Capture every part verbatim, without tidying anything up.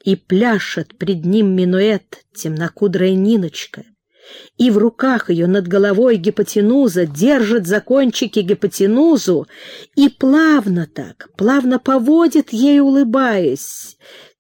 и пляшет пред ним минуэт темнокудрая Ниночка, и в руках ее над головой гипотенуза держит за кончики гипотенузу и плавно так, плавно поводит ей, улыбаясь.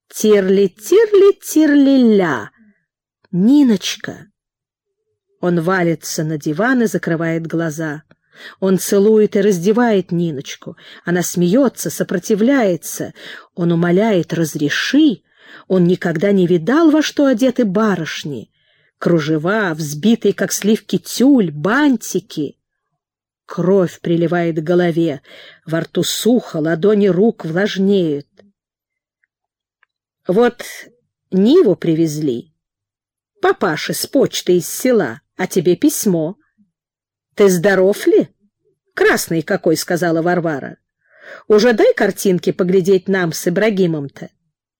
Тирли-тирли-тирли-ля. Ниночка. Он валится на диван и закрывает глаза. Он целует и раздевает Ниночку. Она смеется, сопротивляется. Он умоляет: разреши. Он никогда не видал, во что одеты барышни. Кружева, взбитые, как сливки, тюль, бантики. Кровь приливает к голове, во рту сухо, ладони рук влажнеют. Вот Ниву привезли. Папаша с почты из села, а тебе письмо. Ты здоров ли? Красный какой, сказала Варвара. Уже дай картинки поглядеть нам с Ибрагимом-то.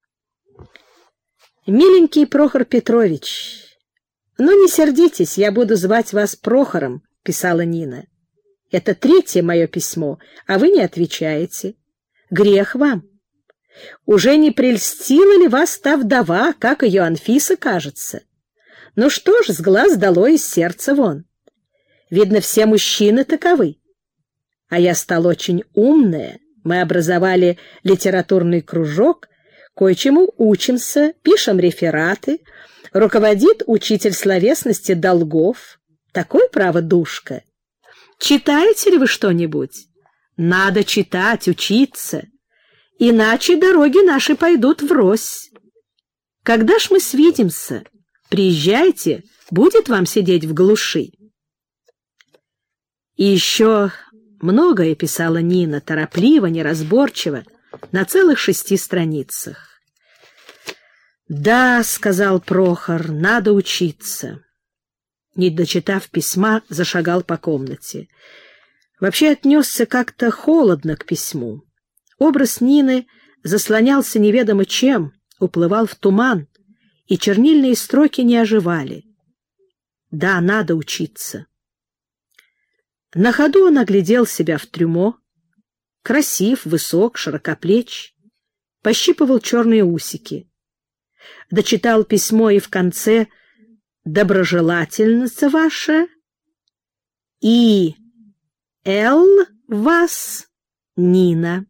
Миленький Прохор Петрович, ну не сердитесь, я буду звать вас Прохором, писала Нина. Это третье мое письмо, а вы не отвечаете. Грех вам. Уже не прельстила ли вас та вдова, как ее Анфиса кажется? Ну что ж, с глаз долой, из сердца вон. Видно, все мужчины таковы. А я стала очень умная. Мы образовали литературный кружок, кое-чему учимся, пишем рефераты, руководит учитель словесности Долгов. Такой, право, душка. Читаете ли вы что-нибудь? Надо читать, учиться. Иначе дороги наши пойдут врозь. Когда ж мы свидимся? Приезжайте, будет вам сидеть в глуши. И еще многое писала Нина, торопливо, неразборчиво, на целых шести страницах. «Да, — сказал Прохор, — надо учиться». Не дочитав письма, зашагал по комнате. Вообще отнесся как-то холодно к письму. Образ Нины заслонялся неведомо чем, уплывал в туман, и чернильные строки не оживали. Да, надо учиться. На ходу он оглядел себя в трюмо. Красив, высок, широкоплеч. Пощипывал черные усики. Дочитал письмо и в конце: «Доброжелательница ваша и Л. вас, Нина».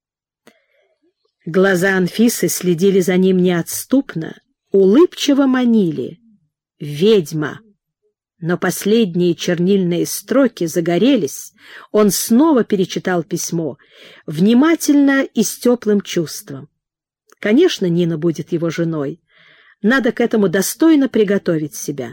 Глаза Анфисы следили за ним неотступно, улыбчиво манили. «Ведьма». Но последние чернильные строки загорелись. Он снова перечитал письмо, внимательно и с теплым чувством. Конечно, Нина будет его женой. Надо к этому достойно приготовить себя.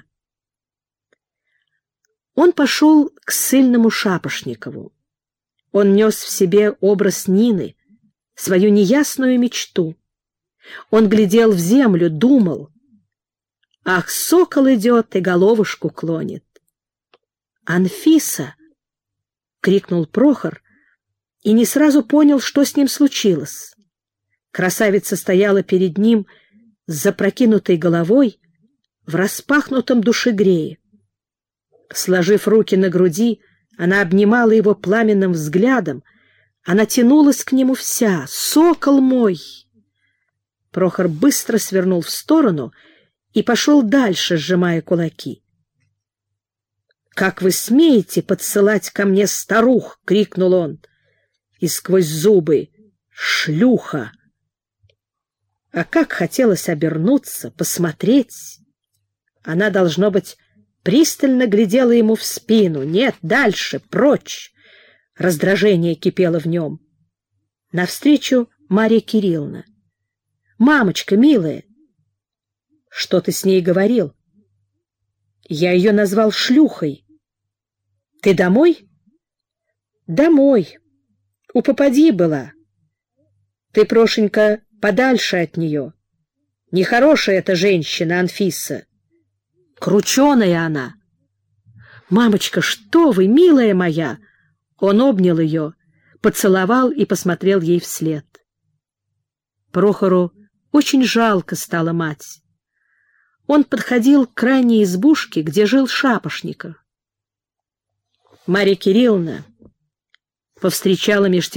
Он пошел к ссыльному Шапошникову. Он нес в себе образ Нины, свою неясную мечту. Он глядел в землю, думал. Ах, сокол идет и головушку клонит. «Анфиса!» — крикнул Прохор и не сразу понял, что с ним случилось. Красавица стояла перед ним с запрокинутой головой в распахнутом душегрее. Сложив руки на груди, она обнимала его пламенным взглядом, она тянулась к нему вся. «Сокол мой!» Прохор быстро свернул в сторону и пошел дальше, сжимая кулаки. «Как вы смеете подсылать ко мне старух?» — крикнул он. И сквозь зубы: «Шлюха!» А как хотелось обернуться, посмотреть. Она, должно быть, пристально глядела ему в спину. Нет, дальше, прочь. Раздражение кипело в нем. Навстречу Марья Кирилловна. «Мамочка, милая!» «Что ты с ней говорил?» «Я ее назвал шлюхой». «Ты домой?» «Домой. У попадьи была. Ты, Прошенька, подальше от нее. Нехорошая эта женщина, Анфиса. Крученая она». «Мамочка, что вы, милая моя!» Он обнял ее, поцеловал и посмотрел ей вслед. Прохору очень жалко стала мать. Он подходил к крайней избушке, где жил Шапошников. Марья Кирилловна повстречала меж тем Анфису, хотела свернуть, не вышло.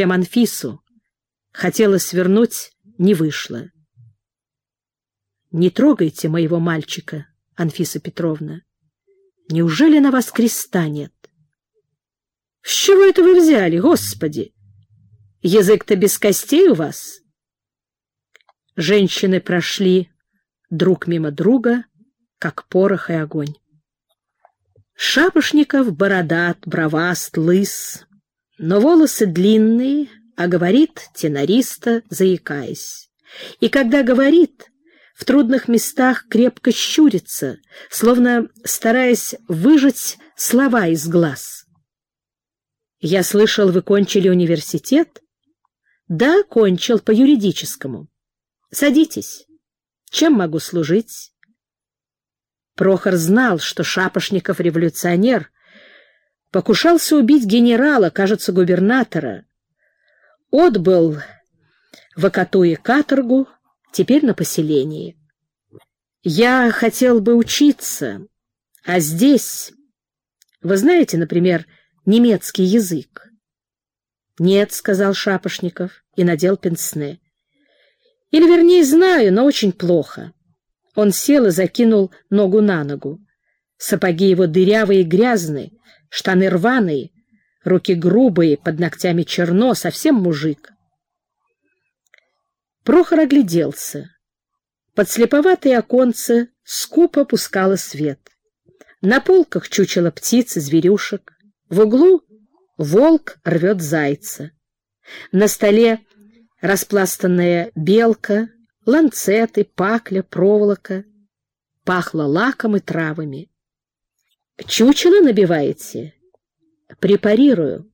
Не трогайте моего мальчика, Анфиса Петровна. Неужели на вас креста нет? С чего это вы взяли, Господи? Язык-то без костей у вас? Женщины прошли друг мимо друга, как порох и огонь. Шапошников бородат, броваст, лыс, но волосы длинные, а говорит тенористо, заикаясь. И когда говорит, в трудных местах крепко щурится, словно стараясь выжать слова из глаз. «Я слышал, вы кончили университет?» «Да, кончил, по юридическому. Садитесь. Чем могу служить?» Прохор знал, что Шапошников революционер, покушался убить генерала, кажется, губернатора, отбыл в Акатуе каторгу, теперь на поселении. «Я хотел бы учиться, а здесь... Вы знаете, например, немецкий язык?» «Нет», — сказал Шапошников и надел пенсне. «Или, вернее, знаю, но очень плохо». Он сел и закинул ногу на ногу. Сапоги его дырявые и грязные, штаны рваные, руки грубые, под ногтями черно, совсем мужик. Прохор огляделся. Подслеповатые оконце скупо пускало свет. На полках чучело птиц и зверюшек. В углу волк рвет зайца. На столе распластанная белка, ланцеты, пакля, проволока. Пахло лаком и травами. «Чучело набиваете?» «Препарирую».